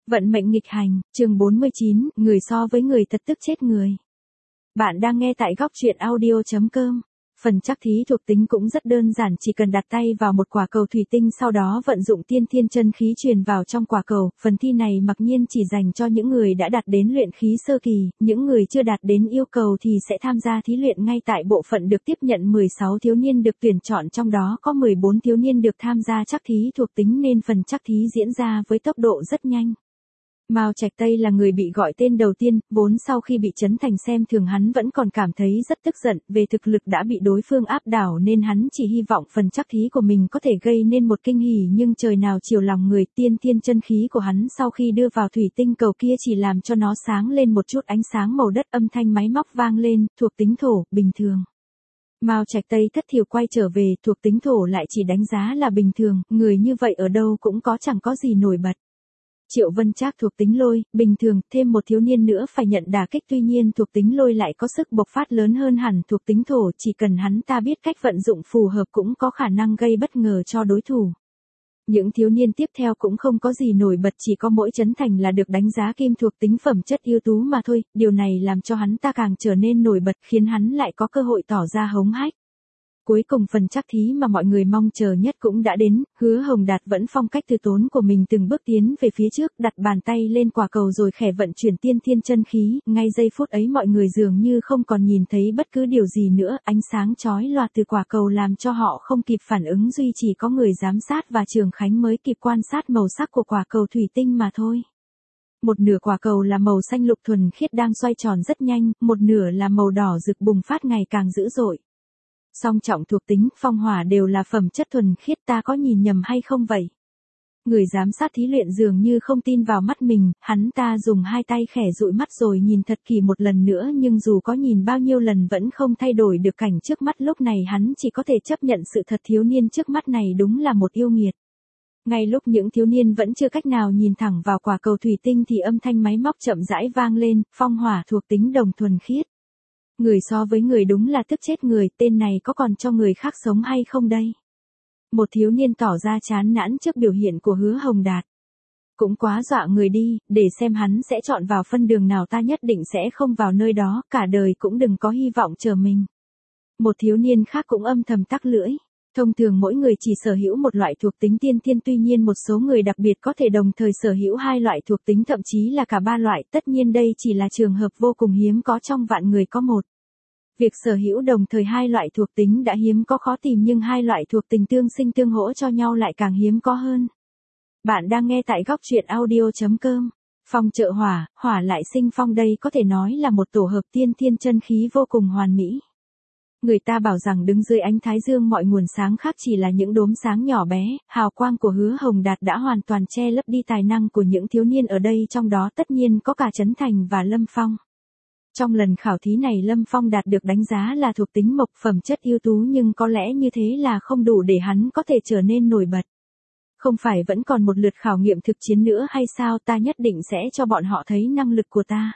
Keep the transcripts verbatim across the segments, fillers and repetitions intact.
Vận mệnh nghịch hành, chương bốn mươi chín, người so với người thật tức chết người. Bạn đang nghe tại góc truyện audio chấm com. Phần trắc thí thuộc tính cũng rất đơn giản, chỉ cần đặt tay vào một quả cầu thủy tinh, sau đó vận dụng tiên thiên chân khí truyền vào trong quả cầu. Phần thi này mặc nhiên chỉ dành cho những người đã đạt đến luyện khí sơ kỳ, những người chưa đạt đến yêu cầu thì sẽ tham gia thí luyện ngay tại bộ phận được tiếp nhận. mười sáu thiếu niên được tuyển chọn, trong đó có mười bốn thiếu niên được tham gia trắc thí thuộc tính nên phần trắc thí diễn ra với tốc độ rất nhanh. Mao Trạch Tây là người bị gọi tên đầu tiên, vốn sau khi bị Trấn Thành xem thường hắn vẫn còn cảm thấy rất tức giận, về thực lực đã bị đối phương áp đảo nên hắn chỉ hy vọng phần trắc thí của mình có thể gây nên một kinh hỉ, nhưng trời nào chiều lòng người, tiên thiên chân khí của hắn sau khi đưa vào thủy tinh cầu kia chỉ làm cho nó sáng lên một chút ánh sáng màu đất, âm thanh máy móc vang lên, thuộc tính thổ, bình thường. Mao Trạch Tây thất thiểu quay trở về, thuộc tính thổ lại chỉ đánh giá là bình thường, người như vậy ở đâu cũng có, chẳng có gì nổi bật. Triệu Vân Trác thuộc tính lôi, bình thường, thêm một thiếu niên nữa phải nhận đả kích, tuy nhiên thuộc tính lôi lại có sức bộc phát lớn hơn hẳn thuộc tính thổ, chỉ cần hắn ta biết cách vận dụng phù hợp cũng có khả năng gây bất ngờ cho đối thủ. Những thiếu niên tiếp theo cũng không có gì nổi bật, chỉ có mỗi Trấn Thành là được đánh giá kim thuộc tính phẩm chất ưu tú mà thôi, điều này làm cho hắn ta càng trở nên nổi bật, khiến hắn lại có cơ hội tỏ ra hống hách. Cuối cùng phần trắc thí mà mọi người mong chờ nhất cũng đã đến, Hứa Hồng Đạt vẫn phong cách từ tốn của mình từng bước tiến về phía trước, đặt bàn tay lên quả cầu rồi khẽ vận chuyển tiên thiên chân khí, ngay giây phút ấy mọi người dường như không còn nhìn thấy bất cứ điều gì nữa, ánh sáng chói lòa từ quả cầu làm cho họ không kịp phản ứng, duy chỉ có người giám sát và Trường Khánh mới kịp quan sát màu sắc của quả cầu thủy tinh mà thôi. Một nửa quả cầu là màu xanh lục thuần khiết đang xoay tròn rất nhanh, một nửa là màu đỏ rực bùng phát ngày càng dữ dội. Song trọng thuộc tính, phong hỏa đều là phẩm chất thuần khiết, ta có nhìn nhầm hay không vậy? Người giám sát thí luyện dường như không tin vào mắt mình, hắn ta dùng hai tay khẽ dụi mắt rồi nhìn thật kỹ một lần nữa, nhưng dù có nhìn bao nhiêu lần vẫn không thay đổi được cảnh trước mắt, lúc này hắn chỉ có thể chấp nhận sự thật, thiếu niên trước mắt này đúng là một yêu nghiệt. Ngay lúc những thiếu niên vẫn chưa cách nào nhìn thẳng vào quả cầu thủy tinh thì âm thanh máy móc chậm rãi vang lên, phong hỏa thuộc tính đồng thuần khiết. Người so với người đúng là tức chết người, tên này có còn cho người khác sống hay không đây? Một thiếu niên tỏ ra chán nản trước biểu hiện của Hứa Hồng Đạt. Cũng quá dọa người đi, để xem hắn sẽ chọn vào phân đường nào, ta nhất định sẽ không vào nơi đó, cả đời cũng đừng có hy vọng chờ mình. Một thiếu niên khác cũng âm thầm tắc lưỡi. Thông thường mỗi người chỉ sở hữu một loại thuộc tính tiên thiên, tuy nhiên một số người đặc biệt có thể đồng thời sở hữu hai loại thuộc tính, thậm chí là cả ba loại, tất nhiên đây chỉ là trường hợp vô cùng hiếm có, trong vạn người có một. Việc sở hữu đồng thời hai loại thuộc tính đã hiếm có khó tìm, nhưng hai loại thuộc tính tương sinh tương hỗ cho nhau lại càng hiếm có hơn. Bạn đang nghe tại góc truyện audio chấm com. Phong trợ hỏa, hỏa lại sinh phong, đây có thể nói là một tổ hợp tiên thiên chân khí vô cùng hoàn mỹ. Người ta bảo rằng đứng dưới ánh thái dương mọi nguồn sáng khác chỉ là những đốm sáng nhỏ bé, hào quang của Hứa Hồng Đạt đã hoàn toàn che lấp đi tài năng của những thiếu niên ở đây, trong đó tất nhiên có cả Trấn Thành và Lâm Phong. Trong lần khảo thí này Lâm Phong Đạt được đánh giá là thuộc tính mộc, phẩm chất ưu tú, nhưng có lẽ như thế là không đủ để hắn có thể trở nên nổi bật. Không phải vẫn còn một lượt khảo nghiệm thực chiến nữa hay sao, ta nhất định sẽ cho bọn họ thấy năng lực của ta.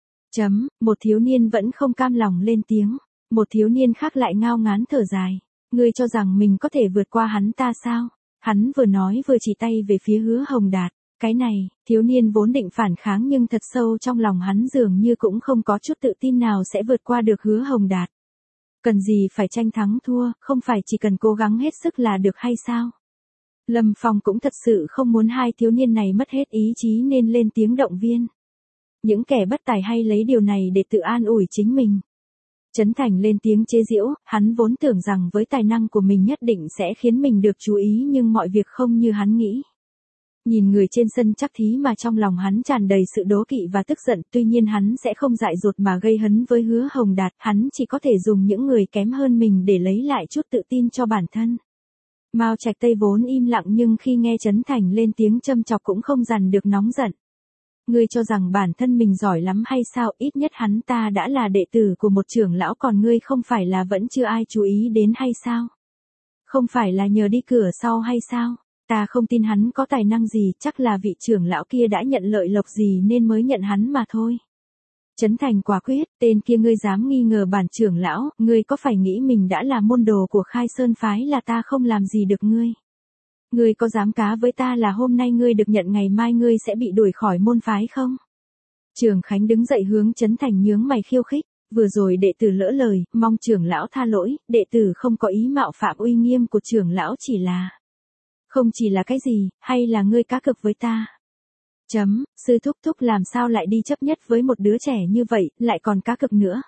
Chấm, một thiếu niên vẫn không cam lòng lên tiếng. Một thiếu niên khác lại ngao ngán thở dài. Ngươi cho rằng mình có thể vượt qua hắn ta sao? Hắn vừa nói vừa chỉ tay về phía Hứa Hồng Đạt. Cái này, thiếu niên vốn định phản kháng nhưng thật sâu trong lòng hắn dường như cũng không có chút tự tin nào sẽ vượt qua được Hứa Hồng Đạt. Cần gì phải tranh thắng thua, không phải chỉ cần cố gắng hết sức là được hay sao? Lâm Phong cũng thật sự không muốn hai thiếu niên này mất hết ý chí nên lên tiếng động viên. Những kẻ bất tài hay lấy điều này để tự an ủi chính mình. Trấn Thành lên tiếng chế giễu, hắn vốn tưởng rằng với tài năng của mình nhất định sẽ khiến mình được chú ý, nhưng mọi việc không như hắn nghĩ. Nhìn người trên sân trắc thí mà trong lòng hắn tràn đầy sự đố kỵ và tức giận, tuy nhiên hắn sẽ không dại dột mà gây hấn với Hứa Hồng Đạt, hắn chỉ có thể dùng những người kém hơn mình để lấy lại chút tự tin cho bản thân. Mao Trạch Tây vốn im lặng nhưng khi nghe Trấn Thành lên tiếng châm chọc cũng không dằn được nóng giận. Ngươi cho rằng bản thân mình giỏi lắm hay sao, ít nhất hắn ta đã là đệ tử của một trưởng lão, còn ngươi không phải là vẫn chưa ai chú ý đến hay sao? Không phải là nhờ đi cửa sau hay sao? Ta không tin hắn có tài năng gì, chắc là vị trưởng lão kia đã nhận lợi lộc gì nên mới nhận hắn mà thôi. Trấn Thành quả quyết, tên kia ngươi dám nghi ngờ bản trưởng lão, ngươi có phải nghĩ mình đã là môn đồ của Khai Sơn phái là ta không làm gì được ngươi? ngươi có dám cá với ta là hôm nay ngươi được nhận ngày mai ngươi sẽ bị đuổi khỏi môn phái không? Trường Khánh đứng dậy hướng Trấn Thành nhướng mày khiêu khích, vừa rồi đệ tử lỡ lời, mong trưởng lão tha lỗi, đệ tử không có ý mạo phạm uy nghiêm của trưởng lão, chỉ là... Không chỉ là cái gì, hay là ngươi cá cược với ta? Chấm, sư thúc thúc làm sao lại đi chấp nhất với một đứa trẻ như vậy, lại còn cá cược nữa.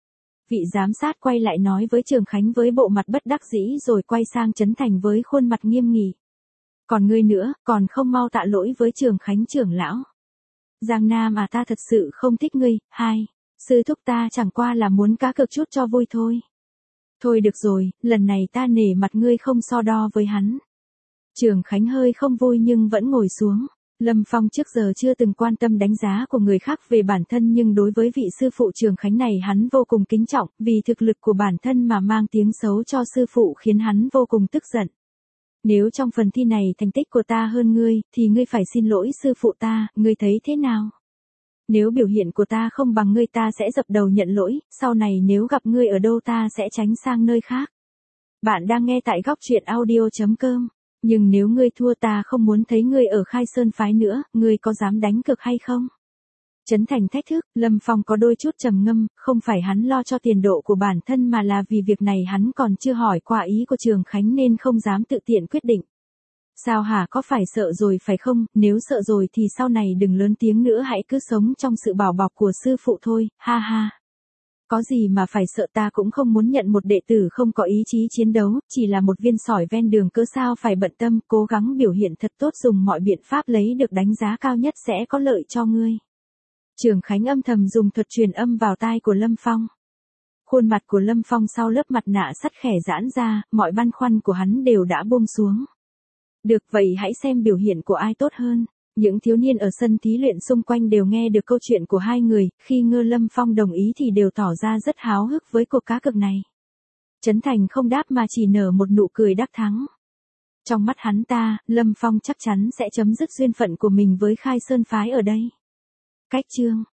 Vị giám sát quay lại nói với Trường Khánh với bộ mặt bất đắc dĩ rồi quay sang Trấn Thành với khuôn mặt nghiêm nghị. Còn ngươi nữa, còn không mau tạ lỗi với Trường Khánh trưởng lão. Giang Nam à, ta thật sự không thích ngươi. Hai, sư thúc ta chẳng qua là muốn cá cược chút cho vui thôi. Thôi được rồi, lần này ta nể mặt ngươi không so đo với hắn. Trường Khánh hơi không vui nhưng vẫn ngồi xuống. Lâm Phong trước giờ chưa từng quan tâm đánh giá của người khác về bản thân, nhưng đối với vị sư phụ Trường Khánh này hắn vô cùng kính trọng, vì thực lực của bản thân mà mang tiếng xấu cho sư phụ khiến hắn vô cùng tức giận. Nếu trong phần thi này thành tích của ta hơn ngươi, thì ngươi phải xin lỗi sư phụ ta, ngươi thấy thế nào? Nếu biểu hiện của ta không bằng ngươi, ta sẽ dập đầu nhận lỗi, sau này nếu gặp ngươi ở đâu ta sẽ tránh sang nơi khác. Bạn đang nghe tại góc truyện audio chấm com. Nhưng nếu ngươi thua ta không muốn thấy ngươi ở Khai Sơn phái nữa, ngươi có dám đánh cược hay không? Trấn Thành thách thức, Lâm Phong có đôi chút trầm ngâm, không phải hắn lo cho tiền độ của bản thân mà là vì việc này hắn còn chưa hỏi qua ý của Trường Khánh nên không dám tự tiện quyết định. Sao hả, có phải sợ rồi phải không? Nếu sợ rồi thì sau này đừng lớn tiếng nữa, hãy cứ sống trong sự bảo bọc của sư phụ thôi, ha ha. Có gì mà phải sợ, ta cũng không muốn nhận một đệ tử không có ý chí chiến đấu, chỉ là một viên sỏi ven đường, cớ sao phải bận tâm, cố gắng biểu hiện thật tốt, dùng mọi biện pháp lấy được đánh giá cao nhất sẽ có lợi cho ngươi. Trường Khánh âm thầm dùng thuật truyền âm vào tai của Lâm Phong. Khuôn mặt của Lâm Phong sau lớp mặt nạ sắt khẻ giãn ra, mọi băn khoăn của hắn đều đã buông xuống. Được vậy, hãy xem biểu hiện của ai tốt hơn. Những thiếu niên ở sân thí luyện xung quanh đều nghe được câu chuyện của hai người, khi ngơ Lâm Phong đồng ý thì đều tỏ ra rất háo hức với cuộc cá cược này. Trấn Thành không đáp mà chỉ nở một nụ cười đắc thắng. Trong mắt hắn ta, Lâm Phong chắc chắn sẽ chấm dứt duyên phận của mình với Khai Sơn phái ở đây. Cách chương